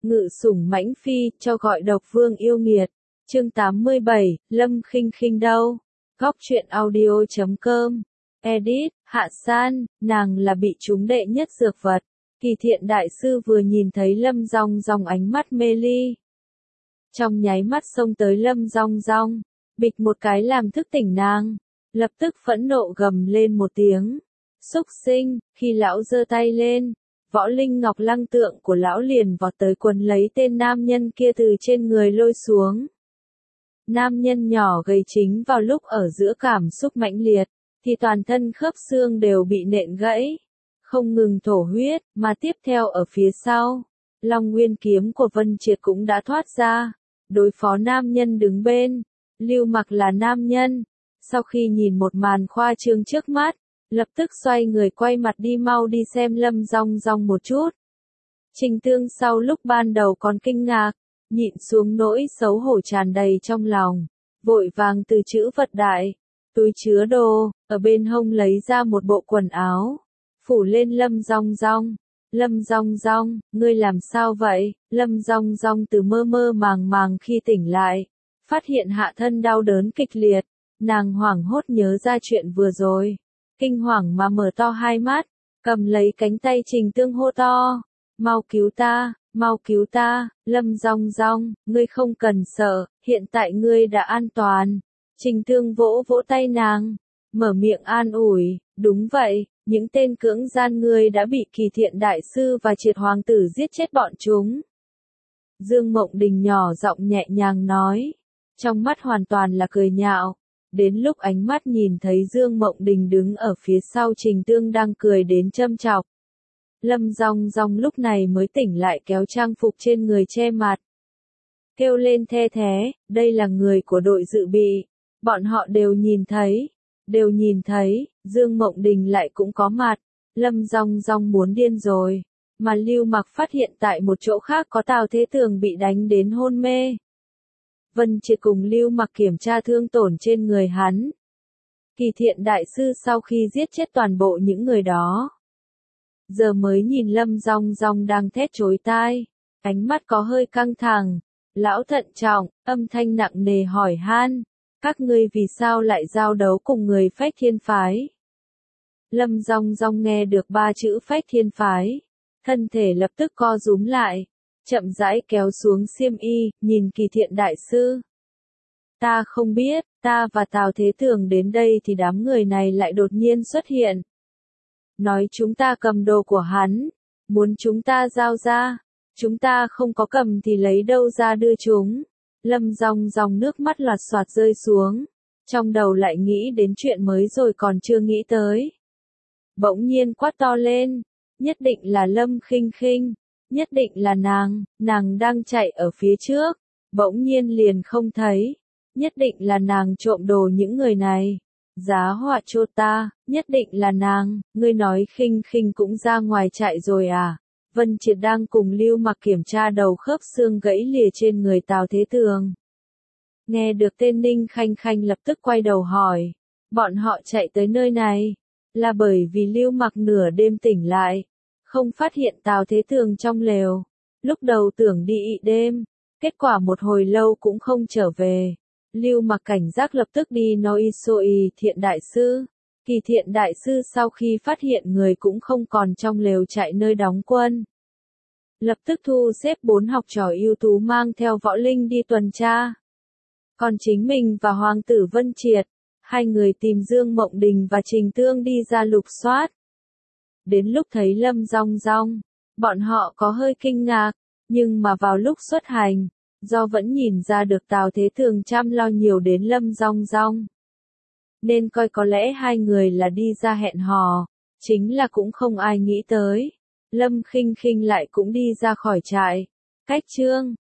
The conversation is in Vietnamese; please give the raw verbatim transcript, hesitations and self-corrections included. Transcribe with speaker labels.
Speaker 1: ngự sủng mãnh phi, cho gọi độc vương yêu nghiệt. Chương tám mươi bảy, Lâm Khinh Khinh đâu? Góc truyện audio chấm com. Edit, Hạ San, nàng là bị trúng đệ nhất dược vật. Kỳ Thiện đại sư vừa nhìn thấy Lâm Dong Dong ánh mắt mê ly. Trong nháy mắt xông tới Lâm Dong Dong, bịch một cái làm thức tỉnh nàng, lập tức phẫn nộ gầm lên một tiếng. Xúc sinh, khi lão giơ tay lên, võ linh ngọc lăng tượng của lão liền vọt tới quấn lấy tên nam nhân kia từ trên người lôi xuống. Nam nhân nhỏ gầy chính vào lúc ở giữa cảm xúc mãnh liệt, thì toàn thân khớp xương đều bị nện gãy, không ngừng thổ huyết, mà tiếp theo ở phía sau, Long Nguyên kiếm của Vân Triệt cũng đã thoát ra, đối phó nam nhân đứng bên. Lưu Mặc là nam nhân, sau khi nhìn một màn khoa trương trước mắt, lập tức xoay người quay mặt đi mau đi xem Lâm Dong Dong một chút. Trình Tương sau lúc ban đầu còn kinh ngạc, nhịn xuống nỗi xấu hổ tràn đầy trong lòng, vội vàng từ chữ vật đại, túi chứa đồ, ở bên hông lấy ra một bộ quần áo, phủ lên Lâm Dong Dong. Lâm Dong Dong, ngươi làm sao vậy? Lâm Dong Dong từ mơ mơ màng màng khi tỉnh lại, phát hiện hạ thân đau đớn kịch liệt, nàng hoảng hốt nhớ ra chuyện vừa rồi, kinh hoàng mà mở to hai mắt, cầm lấy cánh tay Trình Tương hô to, mau cứu ta, mau cứu ta, Lâm Dong Dong, ngươi không cần sợ, hiện tại ngươi đã an toàn. Trình Tương vỗ vỗ tay nàng, mở miệng an ủi, đúng vậy, những tên cưỡng gian ngươi đã bị Kỳ Thiện đại sư và Triệt hoàng tử giết chết bọn chúng. Dương Mộng Đình nhỏ giọng nhẹ nhàng nói, trong mắt hoàn toàn là cười nhạo. Đến lúc ánh mắt nhìn thấy Dương Mộng Đình đứng ở phía sau Trình Tương đang cười đến châm chọc. Lâm Dong Dong lúc này mới tỉnh lại kéo trang phục trên người che mặt. Kêu lên the thé, đây là người của đội dự bị. Bọn họ đều nhìn thấy, đều nhìn thấy, Dương Mộng Đình lại cũng có mặt. Lâm Dong Dong muốn điên rồi. Mà Lưu Mặc phát hiện tại một chỗ khác có Tào Thế Tường bị đánh đến hôn mê. Vân Triệt cùng Lưu Mặc kiểm tra thương tổn trên người hắn. Kỳ Thiện đại sư sau khi giết chết toàn bộ những người đó, giờ mới nhìn Lâm Dong Dong đang thét chói tai, ánh mắt có hơi căng thẳng, lão thận trọng, âm thanh nặng nề hỏi han, các ngươi vì sao lại giao đấu cùng người Phách Thiên phái? Lâm Dong Dong nghe được ba chữ Phách Thiên phái, thân thể lập tức co rúm lại, chậm rãi kéo xuống xiêm y, nhìn Kỳ Thiện đại sư. Ta không biết, ta và Tào Thế Tường đến đây thì đám người này lại đột nhiên xuất hiện. Nói chúng ta cầm đồ của hắn, muốn chúng ta giao ra, chúng ta không có cầm thì lấy đâu ra đưa chúng. Lâm Dong Dong nước mắt loạt xoạt rơi xuống, trong đầu lại nghĩ đến chuyện mới rồi còn chưa nghĩ tới. Bỗng nhiên quát to lên, nhất định là Lâm Khinh Khinh. Nhất định là nàng, nàng đang chạy ở phía trước, bỗng nhiên liền không thấy. Nhất định là nàng trộm đồ những người này. Giá họa chô ta, nhất định là nàng, ngươi nói Khinh Khinh cũng ra ngoài chạy rồi à? Vân Triệt đang cùng Lưu Mặc kiểm tra đầu khớp xương gãy lìa trên người Tào Thế Tường. Nghe được tên Ninh Khanh Khanh lập tức quay đầu hỏi, bọn họ chạy tới nơi này, là bởi vì Lưu Mặc nửa đêm tỉnh lại. Không phát hiện Tào Thế Tường trong lều, lúc đầu tưởng đi ị đêm, kết quả một hồi lâu cũng không trở về. Lưu Mặc cảnh giác lập tức đi nói Soi Thiện đại sư. Kỳ Thiện đại sư sau khi phát hiện người cũng không còn trong lều chạy nơi đóng quân, lập tức thu xếp bốn học trò ưu tú mang theo võ linh đi tuần tra. Còn chính mình và Hoàng tử Vân Triệt, hai người tìm Dương Mộng Đình và Trình Tương đi ra lục soát. Đến lúc thấy Lâm Dong Dong, bọn họ có hơi kinh ngạc, nhưng mà vào lúc xuất hành, do vẫn nhìn ra được Tào Thế Tường chăm lo nhiều đến Lâm Dong Dong, nên coi có lẽ hai người là đi ra hẹn hò, chính là cũng không ai nghĩ tới. Lâm Khinh Khinh lại cũng đi ra khỏi trại, cách Trương